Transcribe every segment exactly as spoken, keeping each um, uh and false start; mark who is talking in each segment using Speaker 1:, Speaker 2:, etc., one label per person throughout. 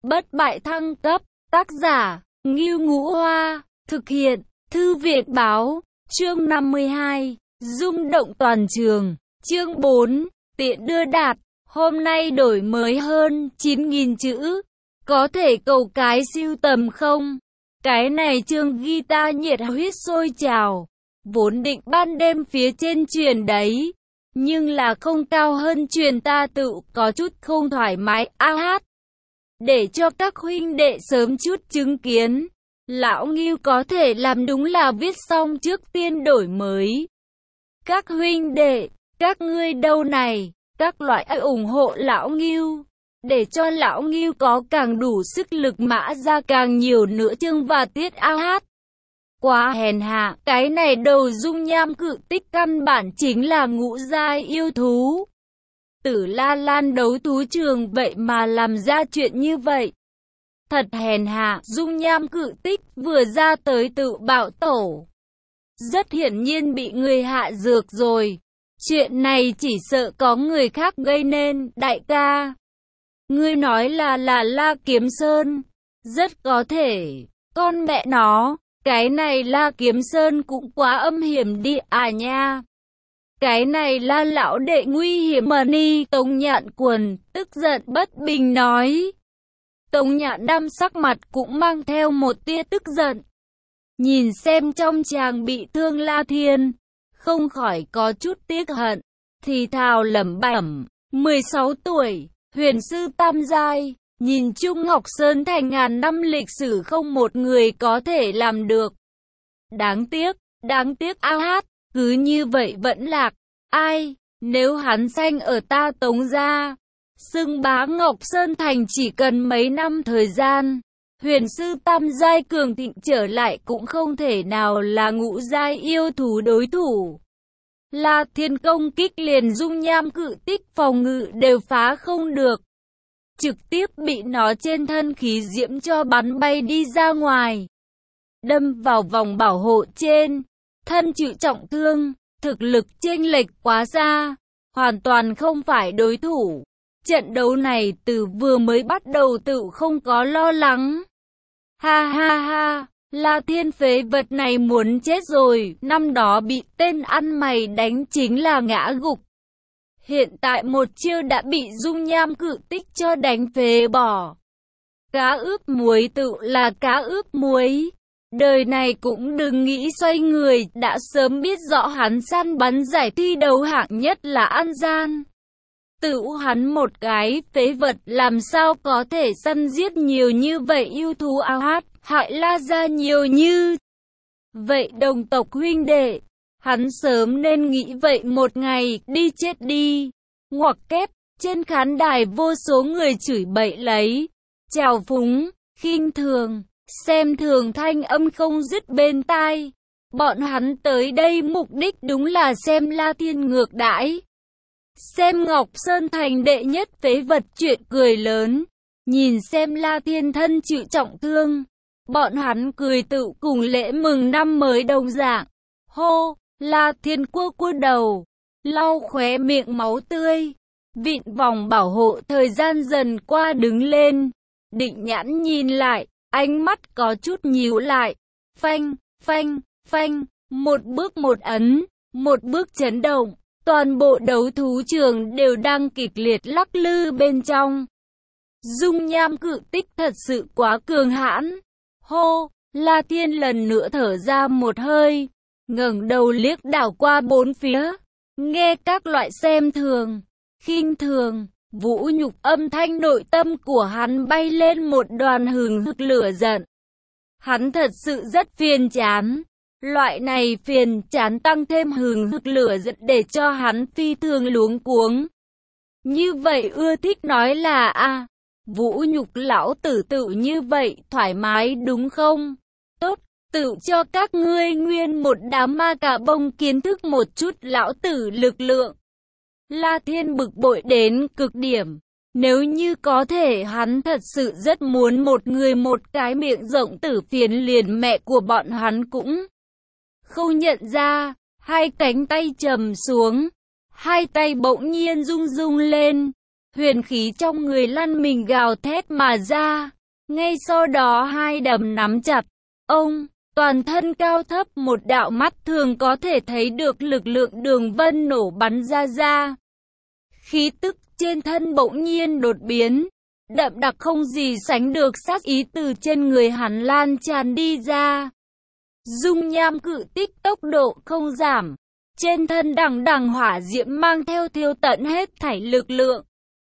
Speaker 1: bất bại thăng cấp, tác giả, Ngưu Ngũ Hoa, thực hiện, Thư viện Báo, chương năm mươi hai, rung động toàn trường, chương bốn, tiện đưa đạt, hôm nay đổi mới hơn chín nghìn chữ, có thể cầu cái siêu tầm không? Cái này chương guitar nhiệt huyết sôi trào, vốn định ban đêm phía trên truyền đấy, nhưng là không cao hơn truyền ta tự có chút không thoải mái, a hát. Để cho các huynh đệ sớm chút chứng kiến, lão Ngưu có thể làm đúng là viết xong trước tiên đổi mới. Các huynh đệ, các ngươi đâu này, các loại ủng hộ lão Ngưu, để cho lão Ngưu có càng đủ sức lực mã ra càng nhiều nữa chương và tiết a hát. Quá hèn hạ, cái này đầu dung nham cự tích căn bản chính là ngũ giai yêu thú. Tử La Lan đấu thú trường vậy mà làm ra chuyện như vậy. Thật hèn hạ, dung nham cự tích vừa ra tới tự bạo tổ. Rất hiển nhiên bị người hạ dược rồi. Chuyện này chỉ sợ có người khác gây nên, đại ca. Ngươi nói là là La Kiếm Sơn. Rất có thể, con mẹ nó, cái này La Kiếm Sơn cũng quá âm hiểm đi à nha. Cái này là lão đệ nguy hiểm mà ni. Tống Nhạn Quần tức giận bất bình nói. Tống Nhạn Đam sắc mặt cũng mang theo một tia tức giận. Nhìn xem trong chàng bị thương La Thiên, không khỏi có chút tiếc hận, thì thào lẩm bẩm, mười sáu tuổi, huyền sư tam giai, nhìn chung Ngọc Sơn thành ngàn năm lịch sử không một người có thể làm được. Đáng tiếc, đáng tiếc a hát. Cứ như vậy vẫn lạc, ai, nếu hắn sanh ở ta Tống gia, xưng bá Ngọc Sơn Thành chỉ cần mấy năm thời gian, huyền sư tam giai cường thịnh trở lại cũng không thể nào là ngũ giai yêu thú đối thủ. La Thiên công kích liền dung nham cự tích phòng ngự đều phá không được, trực tiếp bị nó trên thân khí diễm cho bắn bay đi ra ngoài, đâm vào vòng bảo hộ trên. Thân chịu trọng thương, thực lực chênh lệch quá xa, hoàn toàn không phải đối thủ. Trận đấu này từ vừa mới bắt đầu tự không có lo lắng. Ha ha ha, La Thiên phế vật này muốn chết rồi, năm đó bị tên ăn mày đánh chính là ngã gục. Hiện tại một chiêu đã bị dung nham cự tích cho đánh phế bỏ. Cá ướp muối tự là cá ướp muối. Đời này cũng đừng nghĩ xoay người, đã sớm biết rõ hắn săn bắn giải thi đấu hạng nhất là ăn gian. Tự hắn một cái phế vật làm sao có thể săn giết nhiều như vậy yêu thú a hát, hại La gia nhiều như vậy. Đồng tộc huynh đệ, hắn sớm nên nghĩ vậy một ngày, đi chết đi. Ngoặc kép, trên khán đài vô số người chửi bậy lấy, trào phúng, khinh thường. Xem thường thanh âm không dứt bên tai. Bọn hắn tới đây mục đích đúng là xem La Thiên ngược đãi, xem Ngọc Sơn Thành đệ nhất phế vật chuyện cười lớn. Nhìn xem La Thiên thân chịu trọng thương, bọn hắn cười tự cùng lễ mừng năm mới đồng dạng. Hô, La Thiên cua cua đầu, lau khóe miệng máu tươi, vịn vòng bảo hộ thời gian dần qua đứng lên, định nhãn nhìn lại. Ánh mắt có chút nhíu lại, phanh, phanh, phanh, một bước một ấn, một bước chấn động, toàn bộ đấu thú trường đều đang kịch liệt lắc lư bên trong. Dung nham cự tích thật sự quá cường hãn. Hô, La Thiên lần nữa thở ra một hơi, ngẩng đầu liếc đảo qua bốn phía, nghe các loại xem thường, khinh thường, vũ nhục âm thanh, nội tâm của hắn bay lên một đoàn hừng hực lửa giận. Hắn thật sự rất phiền chán. Loại này phiền chán tăng thêm hừng hực lửa giận để cho hắn phi thường luống cuống. Như vậy ưa thích nói là a à, vũ nhục lão tử tự như vậy thoải mái đúng không? Tốt, tự cho các ngươi nguyên một đám ma cà bông kiến thức một chút lão tử lực lượng. La Thiên bực bội đến cực điểm. Nếu như có thể hắn thật sự rất muốn một người một cái miệng rộng tử phiến liền mẹ của bọn hắn cũng không nhận ra. Hai cánh tay trầm xuống, hai tay bỗng nhiên rung rung lên, huyền khí trong người lăn mình gào thét mà ra. Ngay sau đó hai đấm nắm chặt. Ông, toàn thân cao thấp một đạo mắt thường có thể thấy được lực lượng đường vân nổ bắn ra ra. Khí tức trên thân bỗng nhiên đột biến, đậm đặc không gì sánh được sát ý từ trên người hắn lan tràn đi ra. Dung nham cự tích tốc độ không giảm, trên thân đằng đằng hỏa diễm mang theo thiêu tận hết thảy lực lượng.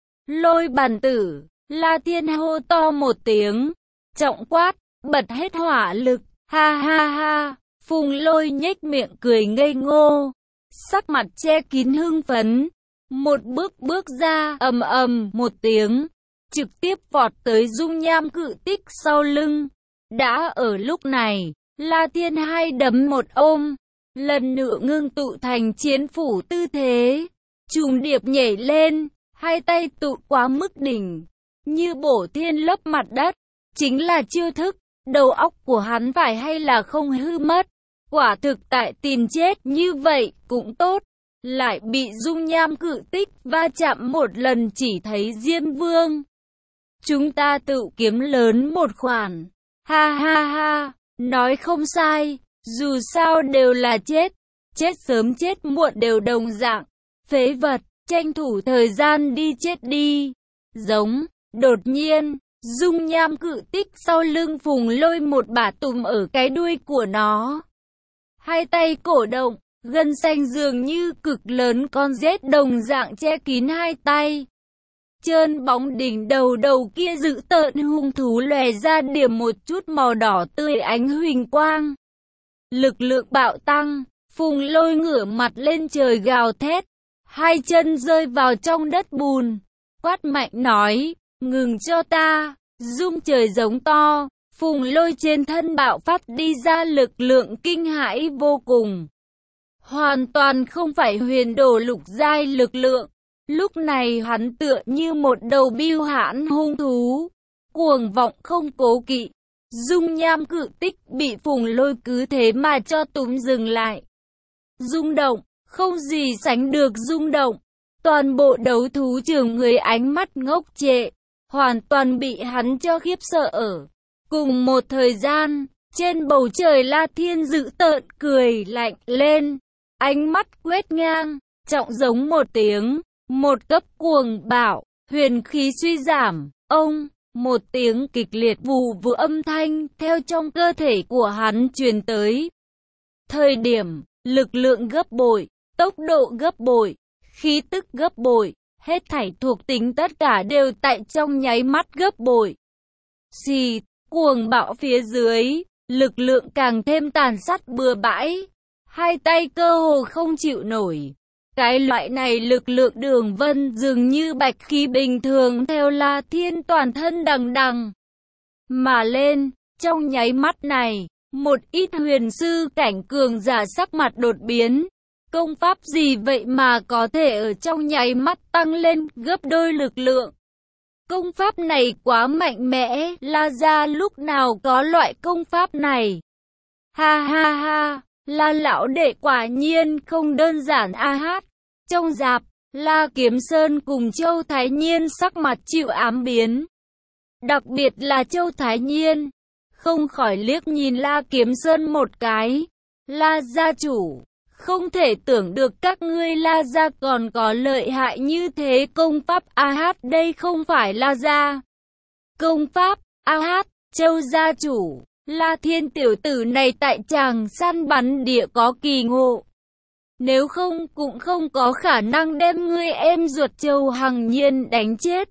Speaker 1: Lôi bàn tử, La Thiên hô to một tiếng, trọng quát, bật hết hỏa lực, ha ha ha, Phùng Lôi nhếch miệng cười ngây ngô, sắc mặt che kín hưng phấn, một bước bước ra, ầm ầm một tiếng, trực tiếp vọt tới dung nham cự tích sau lưng. Đã ở lúc này, La Thiên hai đấm một ôm, lần nữa ngưng tụ thành chiến phủ tư thế, trùng điệp nhảy lên, hai tay tụ quá mức đỉnh, như bổ thiên lấp mặt đất, chính là chiêu thức, đầu óc của hắn phải hay là không hư mất, quả thực tại tìm chết như vậy cũng tốt, lại bị dung nham cự tích va chạm một lần chỉ thấy Diêm Vương. Chúng ta tự kiếm lớn một khoản, ha ha ha, nói không sai, dù sao đều là chết, chết sớm chết muộn đều đồng dạng, phế vật, tranh thủ thời gian đi chết đi. Giống, đột nhiên, dung nham cự tích sau lưng Phùng Lôi một bả tùm ở cái đuôi của nó. Hai tay cổ động, gân xanh dường như cực lớn con rết đồng dạng che kín hai tay. Trơn bóng đỉnh đầu đầu kia dữ tợn hung thú lòe ra điểm một chút màu đỏ tươi ánh huỳnh quang. Lực lượng bạo tăng, Phùng Lôi ngửa mặt lên trời gào thét, hai chân rơi vào trong đất bùn, quát mạnh nói, ngừng cho ta, rung trời giống to, Phùng Lôi trên thân bạo phát đi ra lực lượng kinh hãi vô cùng. Hoàn toàn không phải huyền đồ lục giai lực lượng, lúc này hắn tựa như một đầu bưu hãn hung thú, cuồng vọng không cố kỵ. Dung nham cự tích bị Phùng Lôi cứ thế mà cho túm dừng lại. Rung động, không gì sánh được rung động. Toàn bộ đấu thú trường người ánh mắt ngốc trệ, hoàn toàn bị hắn cho khiếp sợ ở. Cùng một thời gian, trên bầu trời La Thiên dữ tợn cười lạnh lên, ánh mắt quét ngang, trọng giống một tiếng, một cấp cuồng bạo, huyền khí suy giảm, ông, một tiếng kịch liệt vù vù âm thanh theo trong cơ thể của hắn truyền tới. Thời điểm, lực lượng gấp bội, tốc độ gấp bội, khí tức gấp bội, hết thảy thuộc tính tất cả đều tại trong nháy mắt gấp bội. Xì, cuồng bạo phía dưới, lực lượng càng thêm tàn sát bừa bãi, hai tay cơ hồ không chịu nổi. Cái loại này lực lượng đường vân dường như bạch khí bình thường theo La Thiên toàn thân đằng đằng mà lên. Trong nháy mắt này, một ít huyền sư cảnh cường giả sắc mặt đột biến. Công pháp gì vậy mà có thể ở trong nháy mắt tăng lên gấp đôi lực lượng? Công pháp này quá mạnh mẽ, La gia lúc nào có loại công pháp này? Ha ha ha, La lão đệ quả nhiên không đơn giản a hát. Trong dạp, La Kiếm Sơn cùng Châu Thái Nhiên sắc mặt chịu ám biến. Đặc biệt là Châu Thái Nhiên, không khỏi liếc nhìn La Kiếm Sơn một cái. La gia chủ, không thể tưởng được các ngươi La gia còn có lợi hại như thế. Công pháp a hát đây không phải La gia. Công pháp a hát, Châu gia chủ, La Thiên tiểu tử này tại tràng săn bắn địa có kỳ ngộ. Nếu không cũng không có khả năng đem ngươi em ruột Châu Hằng Nhiên đánh chết.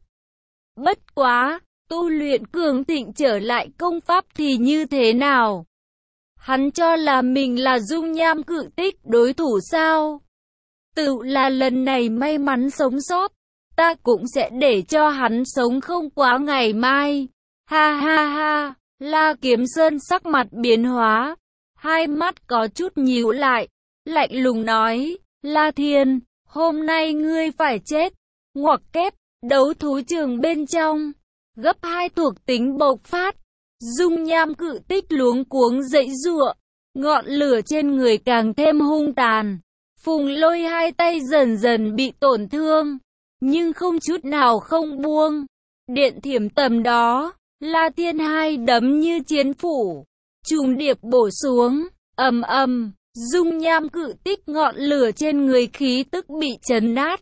Speaker 1: Bất quá, tu luyện cường thịnh trở lại công pháp thì như thế nào? Hắn cho là mình là dung nham cự tích đối thủ sao? Tự là lần này may mắn sống sót, ta cũng sẽ để cho hắn sống không quá ngày mai. Ha ha ha, La Kiếm Sơn sắc mặt biến hóa, hai mắt có chút nhíu lại, lạnh lùng nói, La Thiên, hôm nay ngươi phải chết. Ngoặc kép, đấu thú trường bên trong, gấp hai thuộc tính bộc phát. Dung nham cự tích luống cuống dãy giụa, ngọn lửa trên người càng thêm hung tàn. Phùng Lôi hai tay dần dần bị tổn thương, nhưng không chút nào không buông. Điện thiểm tầm đó, La Thiên hai đấm như chiến phủ, trùng điệp bổ xuống, ầm ầm, dung nham cự tích ngọn lửa trên người khí tức bị chấn nát.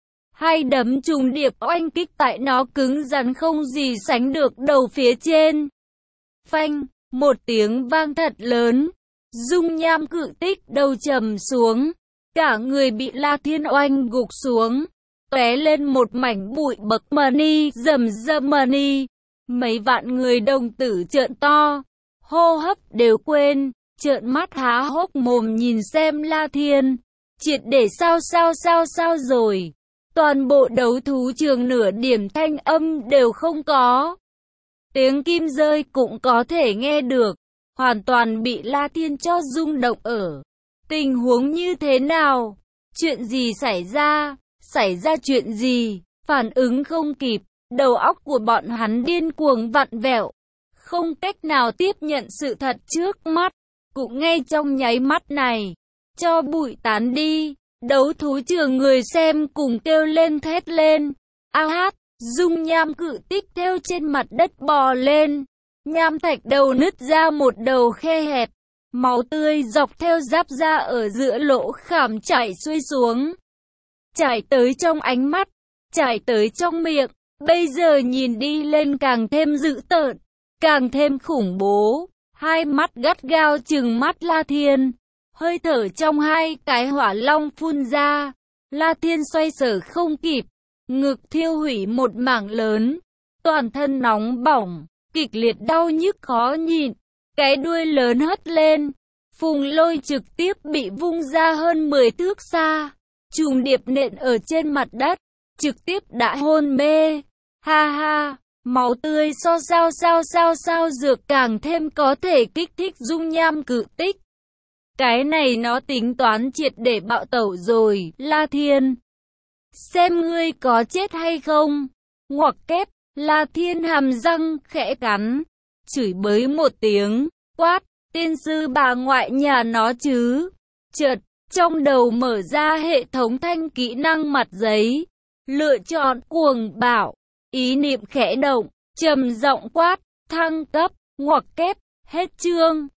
Speaker 1: Hai đấm trùng điệp oanh kích tại nó cứng rắn không gì sánh được đầu phía trên. Phanh, một tiếng vang thật lớn, dung nham cự tích đầu trầm xuống, cả người bị La Thiên oanh gục xuống, tóe lên một mảnh bụi bậc mani, rầm rầm mani. Mấy vạn người đồng tử trợn to, hô hấp đều quên, trợn mắt há hốc mồm nhìn xem La Thiên. Triệt để sao sao sao sao rồi. Toàn bộ đấu thú trường nửa điểm thanh âm đều không có. Tiếng kim rơi cũng có thể nghe được. Hoàn toàn bị La Thiên cho rung động ở. Tình huống như thế nào? Chuyện gì xảy ra? Xảy ra chuyện gì? Phản ứng không kịp. Đầu óc của bọn hắn điên cuồng vặn vẹo. Không cách nào tiếp nhận sự thật trước mắt. Cũng ngay trong nháy mắt này. Cho bụi tán đi. Đấu thú trường người xem cùng kêu lên thét lên. A hát, dung nham cự tích theo trên mặt đất bò lên. Nham thạch đầu nứt ra một đầu khe hẹp. Máu tươi dọc theo giáp da ở giữa lỗ khảm chảy xuôi xuống. Chảy tới trong ánh mắt, chảy tới trong miệng. Bây giờ nhìn đi lên càng thêm dữ tợn, càng thêm khủng bố. Hai mắt gắt gao trừng mắt La Thiên. Hơi thở trong hai cái hỏa long phun ra. La Thiên xoay sở không kịp. Ngực thiêu hủy một mảng lớn. Toàn thân nóng bỏng, kịch liệt đau nhức khó nhịn. Cái đuôi lớn hất lên. Phùng Lôi trực tiếp bị vung ra hơn mười thước xa. Trùng điệp nện ở trên mặt đất. Trực tiếp đã hôn mê. Ha ha, máu tươi so sao sao sao sao dược càng thêm có thể kích thích dung nham cự tích. Cái này nó tính toán triệt để bạo tẩu rồi, La Thiên. Xem ngươi có chết hay không. Ngoặc kép, La Thiên hàm răng khẽ cắn. Chửi bới một tiếng, quát, tiên sư bà ngoại nhà nó chứ. Chợt, trong đầu mở ra hệ thống thanh kỹ năng mặt giấy. Lựa chọn cuồng bạo. Ý niệm khẽ động, trầm giọng quát, thăng cấp, ngoặc kép, hết chương.